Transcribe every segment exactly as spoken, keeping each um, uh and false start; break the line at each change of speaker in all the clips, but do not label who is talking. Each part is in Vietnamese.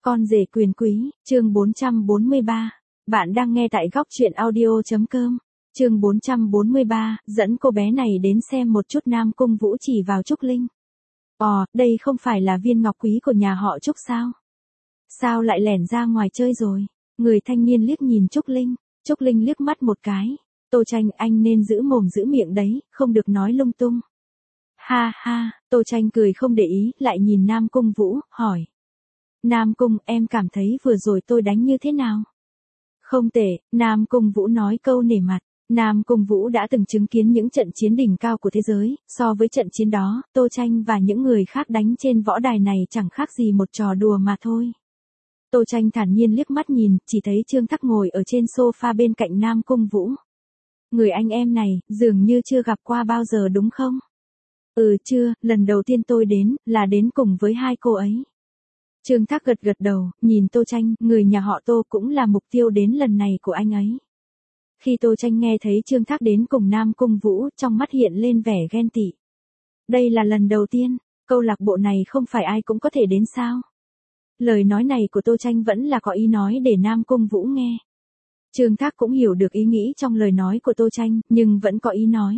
Con rể quyền quý, chương bốn trăm bốn mươi ba. Bạn đang nghe tại góc truyện audio chấm com. Chương bốn trăm bốn mươi ba, dẫn cô bé này đến xem một chút. Nam Cung Vũ chỉ vào Trúc Linh. Ồ, đây không phải là viên ngọc quý của nhà họ Trúc sao? Sao lại lẻn ra ngoài chơi rồi? Người thanh niên liếc nhìn Trúc Linh. Trúc Linh liếc mắt một cái. Tô Tranh, anh nên giữ mồm giữ miệng đấy, không được nói lung tung. Ha ha, Tô Tranh cười không để ý, lại nhìn Nam Cung Vũ, hỏi. Nam Cung, em cảm thấy vừa rồi tôi đánh như thế nào? Không tệ, Nam Cung Vũ nói câu nể mặt. Nam Cung Vũ đã từng chứng kiến những trận chiến đỉnh cao của thế giới, so với trận chiến đó, Tô Tranh và những người khác đánh trên võ đài này chẳng khác gì một trò đùa mà thôi. Tô Tranh thản nhiên liếc mắt nhìn, chỉ thấy Trương Thắc ngồi ở trên sofa bên cạnh Nam Cung Vũ. Người anh em này, dường như chưa gặp qua bao giờ đúng không? Ừ chưa, lần đầu tiên tôi đến, là đến cùng với hai cô ấy. Trương Thác gật gật đầu, nhìn Tô Tranh, người nhà họ Tô cũng là mục tiêu đến lần này của anh ấy. Khi Tô Tranh nghe thấy Trương Thác đến cùng Nam Cung Vũ, trong mắt hiện lên vẻ ghen tị. Đây là lần đầu tiên, câu lạc bộ này không phải ai cũng có thể đến sao? Lời nói này của Tô Tranh vẫn là có ý nói để Nam Cung Vũ nghe. Trương Thác cũng hiểu được ý nghĩ trong lời nói của Tô Tranh, nhưng vẫn có ý nói.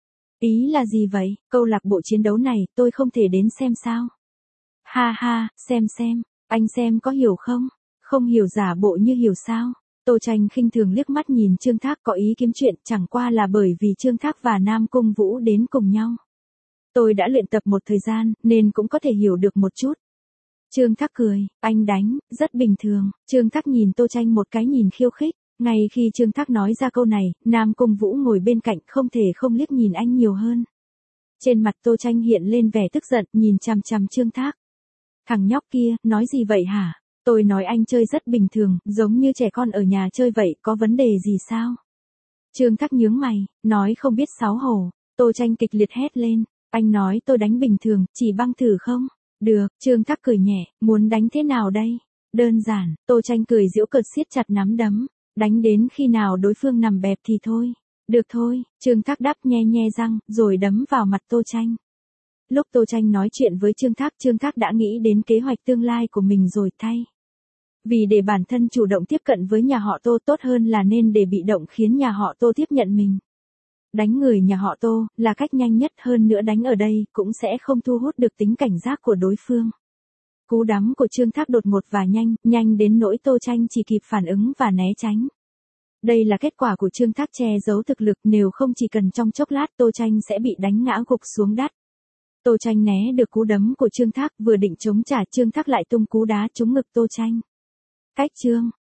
Ý là gì vậy? Câu lạc bộ chiến đấu này, tôi không thể đến xem sao? Ha ha, xem xem, anh xem có hiểu không? Không hiểu giả bộ như hiểu sao? Tô Tranh khinh thường liếc mắt nhìn Trương Thác có ý kiếm chuyện, chẳng qua là bởi vì Trương Thác và Nam Cung Vũ đến cùng nhau. Tôi đã luyện tập một thời gian, nên cũng có thể hiểu được một chút. Trương Thác cười, anh đánh, rất bình thường. Trương Thác nhìn Tô Tranh một cái nhìn khiêu khích. Ngay khi Trương Thác nói ra câu này, Nam Cung Vũ ngồi bên cạnh không thể không liếc nhìn anh nhiều hơn. Trên mặt Tô Tranh hiện lên vẻ tức giận, nhìn chằm chằm Trương Thác. Thằng nhóc kia, nói gì vậy hả? Tôi nói anh chơi rất bình thường, giống như trẻ con ở nhà chơi vậy, có vấn đề gì sao? Trương Thác nhướng mày, nói không biết xấu hổ. Tô Tranh kịch liệt hét lên, anh nói tôi đánh bình thường, chỉ băng thử không? Được, Trương Thác cười nhẹ, muốn đánh thế nào đây? Đơn giản, Tô Tranh cười giễu cợt siết chặt nắm đấm, đánh đến khi nào đối phương nằm bẹp thì thôi. Được thôi, Trương Thác đáp nhe nhe răng, rồi đấm vào mặt Tô Tranh. Lúc Tô Tranh nói chuyện với Trương Thác, Trương Thác đã nghĩ đến kế hoạch tương lai của mình rồi thay. Vì để bản thân chủ động tiếp cận với nhà họ Tô tốt hơn là nên để bị động khiến nhà họ Tô tiếp nhận mình. Đánh người nhà họ Tô là cách nhanh nhất, hơn nữa đánh ở đây cũng sẽ không thu hút được tính cảnh giác của đối phương. Cú đấm của Trương Thác đột ngột và nhanh, nhanh đến nỗi Tô Tranh chỉ kịp phản ứng và né tránh. Đây là kết quả của Trương Thác che giấu thực lực, nếu không chỉ cần trong chốc lát Tô Tranh sẽ bị đánh ngã gục xuống đất. Tô Tranh né được cú đấm của Trương Thác, vừa định chống trả Trương Thác lại tung cú đá trúng ngực Tô Tranh. Cách Trương,